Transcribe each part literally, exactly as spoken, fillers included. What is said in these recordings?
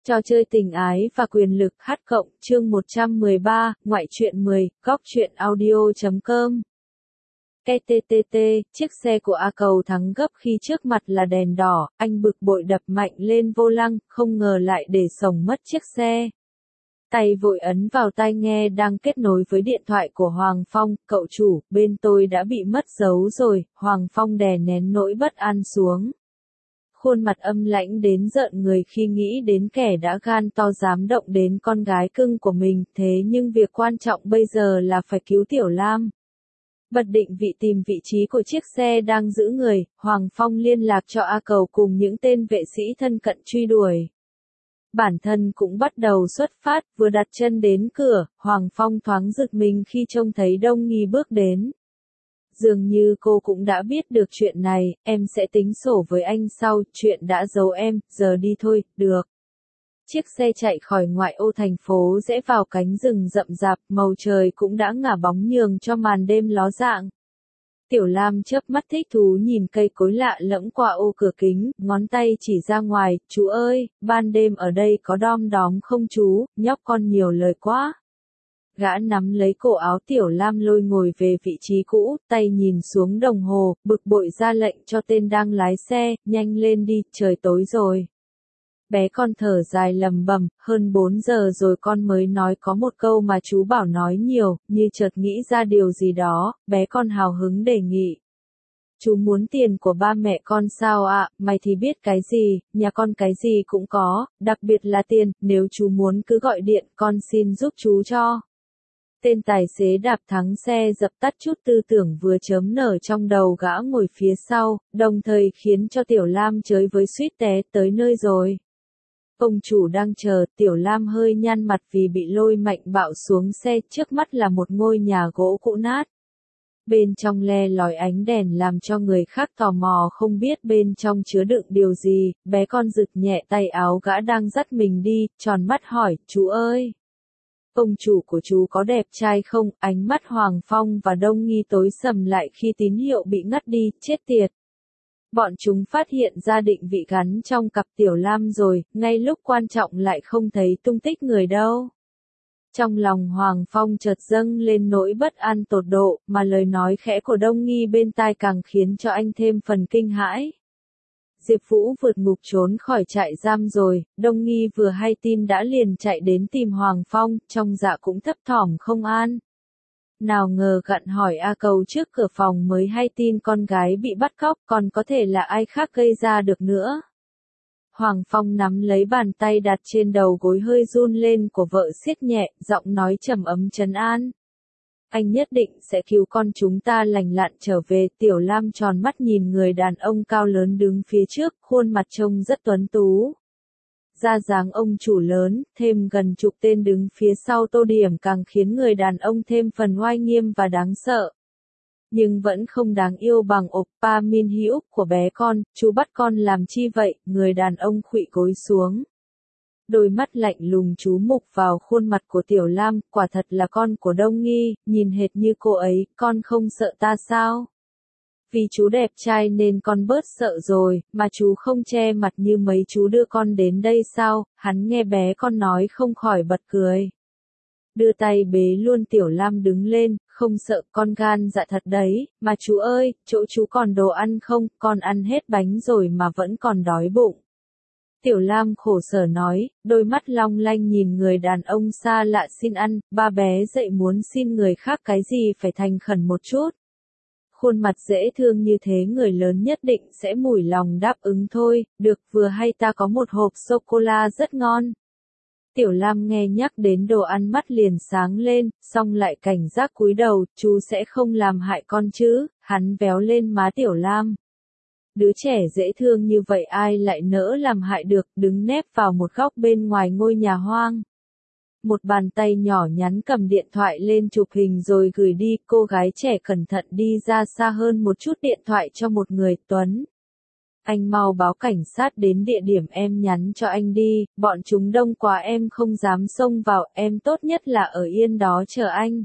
Trò chơi tình ái và quyền lực hát cộng, chương một trăm mười ba, ngoại truyện mười, góc truyện audio chấm com. tê tê tê tê, chiếc xe của A Cầu thắng gấp khi trước mặt là đèn đỏ, anh bực bội đập mạnh lên vô lăng, không ngờ lại để sổng mất chiếc xe. Tay vội ấn vào tai nghe đang kết nối với điện thoại của Hoàng Phong, cậu chủ, bên tôi đã bị mất dấu rồi, Hoàng Phong đè nén nỗi bất an xuống. Khuôn mặt âm lãnh đến rợn người khi nghĩ đến kẻ đã gan to dám động đến con gái cưng của mình, thế nhưng việc quan trọng bây giờ là phải cứu Tiểu Lam. Bật định vị tìm vị trí của chiếc xe đang giữ người, Hoàng Phong liên lạc cho A Cầu cùng những tên vệ sĩ thân cận truy đuổi. Bản thân cũng bắt đầu xuất phát, vừa đặt chân đến cửa, Hoàng Phong thoáng giật mình khi trông thấy Đông Nghi bước đến. Dường như cô cũng đã biết được chuyện này, em sẽ tính sổ với anh sau, chuyện đã giấu em, giờ đi thôi, được. Chiếc xe chạy khỏi ngoại ô thành phố rẽ vào cánh rừng rậm rạp, màu trời cũng đã ngả bóng nhường cho màn đêm ló dạng. Tiểu Lam chớp mắt thích thú nhìn cây cối lạ lẫm qua ô cửa kính, ngón tay chỉ ra ngoài, chú ơi, ban đêm ở đây có đom đóm không chú, nhóc con nhiều lời quá. Gã nắm lấy cổ áo Tiểu Lam lôi ngồi về vị trí cũ, tay nhìn xuống đồng hồ, bực bội ra lệnh cho tên đang lái xe, nhanh lên đi, trời tối rồi. Bé con thở dài lầm bầm, hơn bốn giờ rồi con mới nói có một câu mà chú bảo nói nhiều, như chợt nghĩ ra điều gì đó, bé con hào hứng đề nghị. Chú muốn tiền của ba mẹ con sao ạ, à? Mày thì biết cái gì, nhà con cái gì cũng có, đặc biệt là tiền, nếu chú muốn cứ gọi điện, con xin giúp chú cho. Tên tài xế đạp thắng xe dập tắt chút tư tưởng vừa chớm nở trong đầu gã ngồi phía sau, đồng thời khiến cho Tiểu Lam chới với suýt té tới nơi rồi. Ông chủ đang chờ, Tiểu Lam hơi nhăn mặt vì bị lôi mạnh bạo xuống xe, trước mắt là một ngôi nhà gỗ cũ nát. Bên trong le lói ánh đèn làm cho người khác tò mò không biết bên trong chứa đựng điều gì, bé con giật nhẹ tay áo gã đang dắt mình đi, tròn mắt hỏi, chú ơi! Ông chủ của chú có đẹp trai không? Ánh mắt Hoàng Phong và Đông Nghi tối sầm lại khi tín hiệu bị ngắt đi, chết tiệt. Bọn chúng phát hiện ra định vị gắn trong cặp Tiểu Lam rồi, ngay lúc quan trọng lại không thấy tung tích người đâu. Trong lòng Hoàng Phong chợt dâng lên nỗi bất an tột độ, mà lời nói khẽ của Đông Nghi bên tai càng khiến cho anh thêm phần kinh hãi. Diệp Vũ vượt ngục trốn khỏi trại giam rồi, Đông Nghi vừa hay tin đã liền chạy đến tìm Hoàng Phong, trong dạ cũng thấp thỏm không an. Nào ngờ gặn hỏi A Cầu trước cửa phòng mới hay tin con gái bị bắt cóc, còn có thể là ai khác gây ra được nữa. Hoàng Phong nắm lấy bàn tay đặt trên đầu gối hơi run lên của vợ siết nhẹ, giọng nói trầm ấm trấn an. Anh nhất định sẽ cứu con chúng ta lành lặn trở về. Tiểu Lam tròn mắt nhìn người đàn ông cao lớn đứng phía trước, khuôn mặt trông rất tuấn tú. Da dáng ông chủ lớn, thêm gần chục tên đứng phía sau tô điểm càng khiến người đàn ông thêm phần oai nghiêm và đáng sợ. Nhưng vẫn không đáng yêu bằng oppa Min Hyuk của bé con, chú bắt con làm chi vậy, người đàn ông khuỵu gối xuống. Đôi mắt lạnh lùng chú mục vào khuôn mặt của Tiểu Lam, quả thật là con của Đông Nghi, nhìn hệt như cô ấy, con không sợ ta sao? Vì chú đẹp trai nên con bớt sợ rồi, mà chú không che mặt như mấy chú đưa con đến đây sao? Hắn nghe bé con nói không khỏi bật cười. Đưa tay bế luôn Tiểu Lam đứng lên, không sợ, con gan dạ thật đấy, mà chú ơi, chỗ chú còn đồ ăn không, con ăn hết bánh rồi mà vẫn còn đói bụng. Tiểu Lam khổ sở nói, đôi mắt long lanh nhìn người đàn ông xa lạ xin ăn, ba bé dậy muốn xin người khác cái gì phải thành khẩn một chút. Khuôn mặt dễ thương như thế người lớn nhất định sẽ mủi lòng đáp ứng thôi, được vừa hay ta có một hộp sô-cô-la rất ngon. Tiểu Lam nghe nhắc đến đồ ăn mắt liền sáng lên, xong lại cảnh giác cúi đầu, chú sẽ không làm hại con chứ, hắn véo lên má Tiểu Lam. Đứa trẻ dễ thương như vậy ai lại nỡ làm hại được, đứng nép vào một góc bên ngoài ngôi nhà hoang. Một bàn tay nhỏ nhắn cầm điện thoại lên chụp hình rồi gửi đi, cô gái trẻ cẩn thận đi ra xa hơn một chút điện thoại cho một người, Tuấn. Anh mau báo cảnh sát đến địa điểm em nhắn cho anh đi, bọn chúng đông quá em không dám xông vào, em tốt nhất là ở yên đó chờ anh.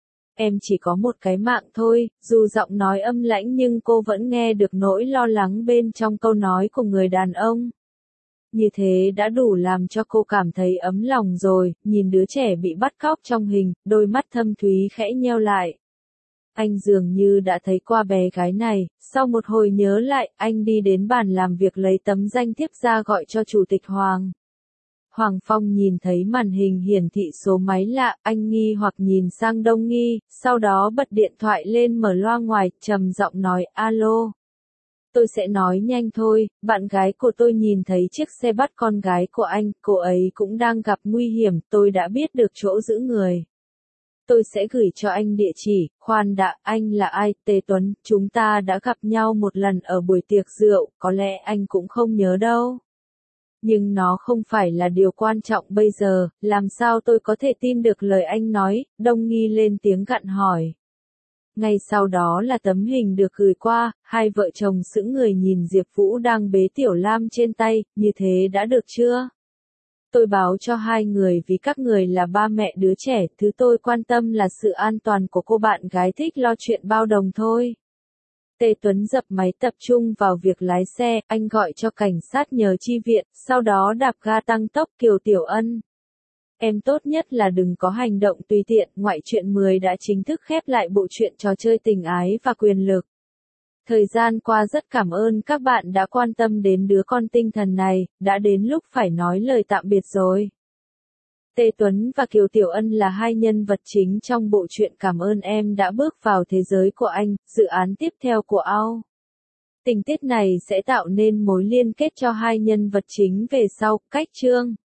Em chỉ có một cái mạng thôi, dù giọng nói âm lãnh nhưng cô vẫn nghe được nỗi lo lắng bên trong câu nói của người đàn ông. Như thế đã đủ làm cho cô cảm thấy ấm lòng rồi, nhìn đứa trẻ bị bắt cóc trong hình, đôi mắt thâm thúy khẽ nheo lại. Anh dường như đã thấy qua bé gái này, sau một hồi nhớ lại, anh đi đến bàn làm việc lấy tấm danh thiếp ra gọi cho Chủ tịch Hoàng. Hoàng Phong nhìn thấy màn hình hiển thị số máy lạ, anh nghi hoặc nhìn sang Đông Nghi, sau đó bật điện thoại lên mở loa ngoài, trầm giọng nói, alo. Tôi sẽ nói nhanh thôi, bạn gái của tôi nhìn thấy chiếc xe bắt con gái của anh, cô ấy cũng đang gặp nguy hiểm, tôi đã biết được chỗ giữ người. Tôi sẽ gửi cho anh địa chỉ, khoan đã, anh là ai, Tề Tuấn, chúng ta đã gặp nhau một lần ở buổi tiệc rượu, có lẽ anh cũng không nhớ đâu. Nhưng nó không phải là điều quan trọng bây giờ, làm sao tôi có thể tin được lời anh nói, Đông Nghi lên tiếng gặn hỏi. Ngay sau đó là tấm hình được gửi qua, hai vợ chồng sững người nhìn Diệp Vũ đang bế Tiểu Lam trên tay, như thế đã được chưa? Tôi báo cho hai người vì các người là ba mẹ đứa trẻ, thứ tôi quan tâm là sự an toàn của cô bạn gái thích lo chuyện bao đồng thôi. Tề Tuấn dập máy tập trung vào việc lái xe, anh gọi cho cảnh sát nhờ chi viện, sau đó đạp ga tăng tốc. Kiều Tiểu Ân. Em tốt nhất là đừng có hành động tùy tiện, ngoại truyện mười đã chính thức khép lại bộ truyện trò chơi tình ái và quyền lực. Thời gian qua rất cảm ơn các bạn đã quan tâm đến đứa con tinh thần này, đã đến lúc phải nói lời tạm biệt rồi. Tề Tuấn và Kiều Tiểu Ân là hai nhân vật chính trong bộ truyện Cảm ơn em đã bước vào thế giới của anh, dự án tiếp theo của ao. Tình tiết này sẽ tạo nên mối liên kết cho hai nhân vật chính về sau, cách chương.